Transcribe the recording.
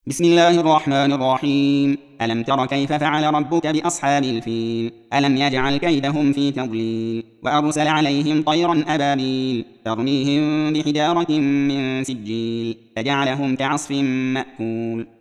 بسم الله الرحمن الرحيم. ألم تر كيف فعل ربك بأصحاب الفيل؟ ألم يجعل كيدهم في تضليل وأرسل عليهم طيرا أبابيل ترميهم بحجارة من سجيل فجعلهم كعصف مأكول.